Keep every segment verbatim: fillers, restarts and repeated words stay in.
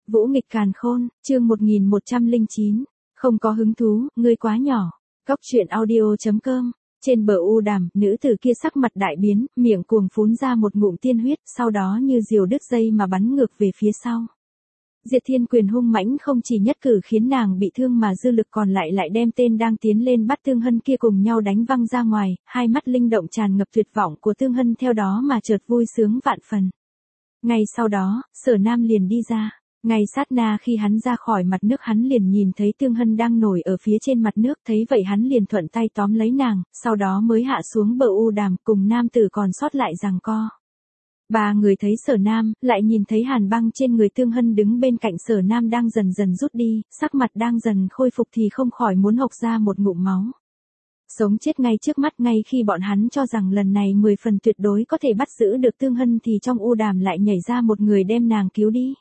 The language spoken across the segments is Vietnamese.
Vũ nghịch càn khôn, chương một nghìn một trăm lẻ chín. Không có hứng thú, ngươi quá nhỏ. Cóc truyện audio chấm com. Trên bờ u đàm, nữ tử kia sắc mặt đại biến, miệng cuồng phún ra một ngụm tiên huyết, sau đó như diều đứt dây mà bắn ngược về phía sau. Diệt Thiên quyền hung mãnh không chỉ nhất cử khiến nàng bị thương mà dư lực còn lại lại đem tên đang tiến lên bắt Tương Hân kia cùng nhau đánh văng ra ngoài, hai mắt linh động tràn ngập tuyệt vọng của Tương Hân theo đó mà chợt vui sướng vạn phần. Ngay sau đó, Sở Nam liền đi ra. Ngay sát na khi hắn ra khỏi mặt nước hắn liền nhìn thấy Tương Hân đang nổi ở phía trên mặt nước, thấy vậy hắn liền thuận tay tóm lấy nàng, sau đó mới hạ xuống bờ u đàm cùng nam tử còn sót lại giằng co. Ba người thấy Sở Nam, lại nhìn thấy hàn băng trên người Tương Hân đứng bên cạnh Sở Nam đang dần dần rút đi, sắc mặt đang dần khôi phục thì không khỏi muốn hộc ra một ngụm máu. Sống chết ngay trước mắt, ngay khi bọn hắn cho rằng lần này mười phần tuyệt đối có thể bắt giữ được Tương Hân thì trong u đàm lại nhảy ra một người đem nàng cứu đi.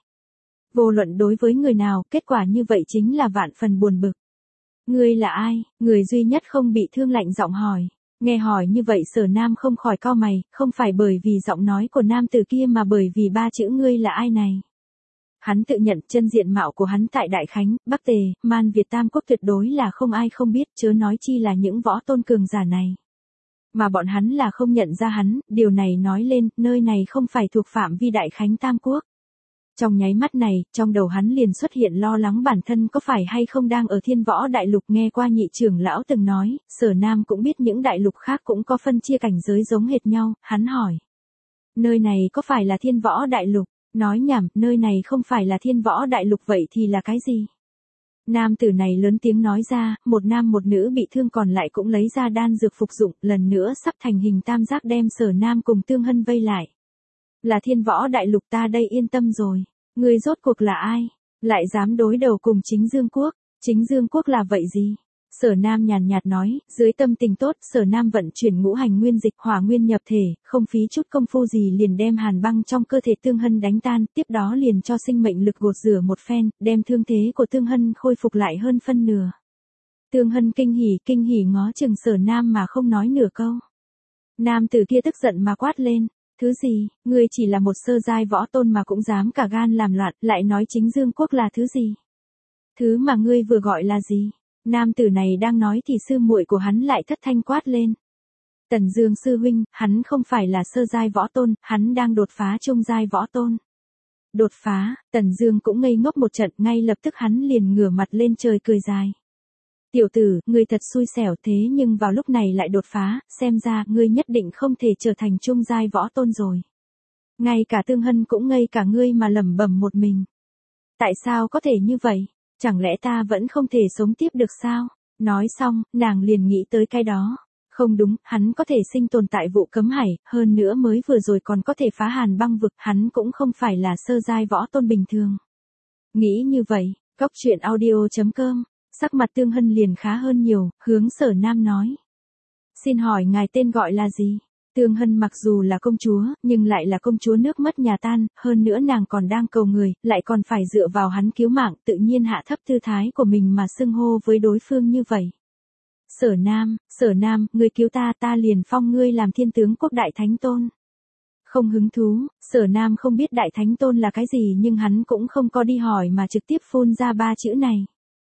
Vô luận đối với người nào, kết quả như vậy chính là vạn phần buồn bực. Ngươi là ai? Người duy nhất không bị thương lạnh giọng hỏi. Nghe hỏi như vậy Sở Nam không khỏi cau mày, không phải bởi vì giọng nói của nam tử kia mà bởi vì ba chữ ngươi là ai này. Hắn tự nhận chân diện mạo của hắn tại Đại Khánh, Bắc Tề, Man Việt Tam Quốc tuyệt đối là không ai không biết, chớ nói chi là những võ tôn cường giả này. Mà bọn hắn là không nhận ra hắn, điều này nói lên, nơi này không phải thuộc phạm vi Đại Khánh Tam Quốc. Trong nháy mắt này, trong đầu hắn liền xuất hiện lo lắng bản thân có phải hay không đang ở Thiên Võ Đại Lục. Nghe qua nhị trưởng lão từng nói, Sở Nam cũng biết những đại lục khác cũng có phân chia cảnh giới giống hệt nhau, hắn hỏi. Nơi này có phải là Thiên Võ Đại Lục? Nói nhảm, nơi này không phải là Thiên Võ Đại Lục vậy thì là cái gì? Nam tử này lớn tiếng nói ra, một nam một nữ bị thương còn lại cũng lấy ra đan dược phục dụng, lần nữa sắp thành hình tam giác đem Sở Nam cùng Tương Hân vây lại. Là Thiên Võ Đại Lục, ta đây yên tâm rồi. Ngươi rốt cuộc là ai? Lại dám đối đầu cùng Chính Dương Quốc? Chính Dương Quốc là vậy gì? Sở Nam nhàn nhạt nói, dưới tâm tình tốt, Sở Nam vận chuyển ngũ hành nguyên dịch hỏa nguyên nhập thể, không phí chút công phu gì liền đem hàn băng trong cơ thể Tương Hân đánh tan, tiếp đó liền cho sinh mệnh lực gột rửa một phen, đem thương thế của Tương Hân khôi phục lại hơn phân nửa. Tương Hân kinh hỉ, kinh hỉ ngó chừng Sở Nam mà không nói nửa câu. Nam tử kia tức giận mà quát lên. Thứ gì, ngươi chỉ là một sơ giai võ tôn mà cũng dám cả gan làm loạn, lại nói Chính Dương Quốc là thứ gì? Thứ mà ngươi vừa gọi là gì? Nam tử này đang nói thì sư muội của hắn lại thất thanh quát lên. Tần Dương sư huynh, hắn không phải là sơ giai võ tôn, hắn đang đột phá trung giai võ tôn. Đột phá, Tần Dương cũng ngây ngốc một trận, ngay lập tức hắn liền ngửa mặt lên trời cười dài. Tiểu tử, ngươi thật xui xẻo, thế nhưng vào lúc này lại đột phá, xem ra ngươi nhất định không thể trở thành trung giai võ tôn rồi. Ngay cả Tương Hân cũng ngây cả ngươi mà lẩm bẩm một mình. Tại sao có thể như vậy? Chẳng lẽ ta vẫn không thể sống tiếp được sao? Nói xong, nàng liền nghĩ tới cái đó. Không đúng, hắn có thể sinh tồn tại Vụ Cấm Hải, hơn nữa mới vừa rồi còn có thể phá hàn băng vực, hắn cũng không phải là sơ giai võ tôn bình thường. Nghĩ như vậy, cóc truyện audio chấm com. Sắc mặt Tương Hân liền khá hơn nhiều, hướng Sở Nam nói. Xin hỏi ngài tên gọi là gì? Tương Hân mặc dù là công chúa, nhưng lại là công chúa nước mất nhà tan, hơn nữa nàng còn đang cầu người, lại còn phải dựa vào hắn cứu mạng, tự nhiên hạ thấp tư thái của mình mà xưng hô với đối phương như vậy. Sở Nam, Sở Nam, ngươi cứu ta, ta liền phong ngươi làm Thiên Tướng Quốc Đại Thánh Tôn. Không hứng thú, Sở Nam không biết Đại Thánh Tôn là cái gì nhưng hắn cũng không có đi hỏi mà trực tiếp phun ra ba chữ này.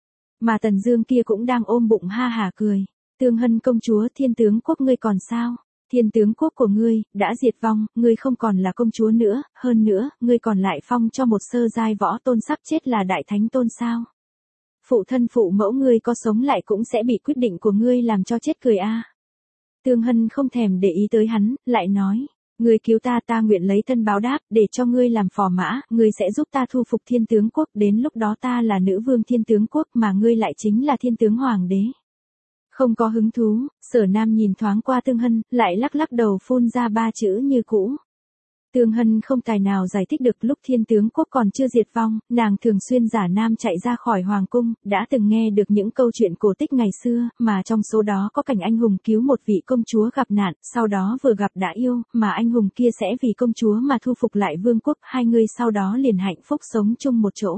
Mà Tần Dương kia cũng đang ôm bụng ha hả cười. Tương Hân công chúa, Thiên Tướng Quốc ngươi còn sao? Thiên Tướng Quốc của ngươi đã diệt vong, ngươi không còn là công chúa nữa, hơn nữa, ngươi còn lại phong cho một sơ giai võ tôn sắp chết là Đại Thánh Tôn sao? Phụ thân phụ mẫu ngươi có sống lại cũng sẽ bị quyết định của ngươi làm cho chết cười a. À. Tương Hân không thèm để ý tới hắn, lại nói. Ngươi cứu ta, ta nguyện lấy thân báo đáp, để cho ngươi làm phò mã, ngươi sẽ giúp ta thu phục Thiên Tướng Quốc, đến lúc đó ta là nữ vương Thiên Tướng Quốc mà ngươi lại chính là Thiên Tướng Hoàng đế. Không có hứng thú, Sở Nam nhìn thoáng qua Tương Hân, lại lắc lắc đầu phun ra ba chữ như cũ. Tương Hân không tài nào giải thích được, lúc Thiên Tướng Quốc còn chưa diệt vong, nàng thường xuyên giả nam chạy ra khỏi hoàng cung, đã từng nghe được những câu chuyện cổ tích ngày xưa, mà trong số đó có cảnh anh hùng cứu một vị công chúa gặp nạn, sau đó vừa gặp đã yêu, mà anh hùng kia sẽ vì công chúa mà thu phục lại vương quốc, hai người sau đó liền hạnh phúc sống chung một chỗ.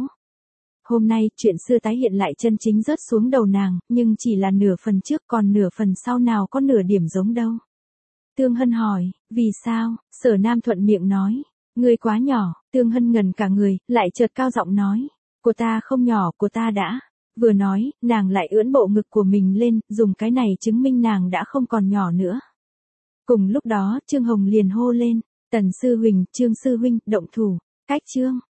Hôm nay, chuyện xưa tái hiện lại chân chính rớt xuống đầu nàng, nhưng chỉ là nửa phần trước, còn nửa phần sau nào có nửa điểm giống đâu. Tương Hân hỏi, vì sao? Sở Nam thuận miệng nói, ngươi quá nhỏ. Tương Hân ngần cả người, lại chợt cao giọng nói, Của ta không nhỏ, của ta đã. Vừa nói, nàng lại ưỡn bộ ngực của mình lên, dùng cái này chứng minh nàng đã không còn nhỏ nữa. Cùng lúc đó, Trương Hồng liền hô lên, Tần sư huynh, Trương sư huynh, động thủ, cách Trương.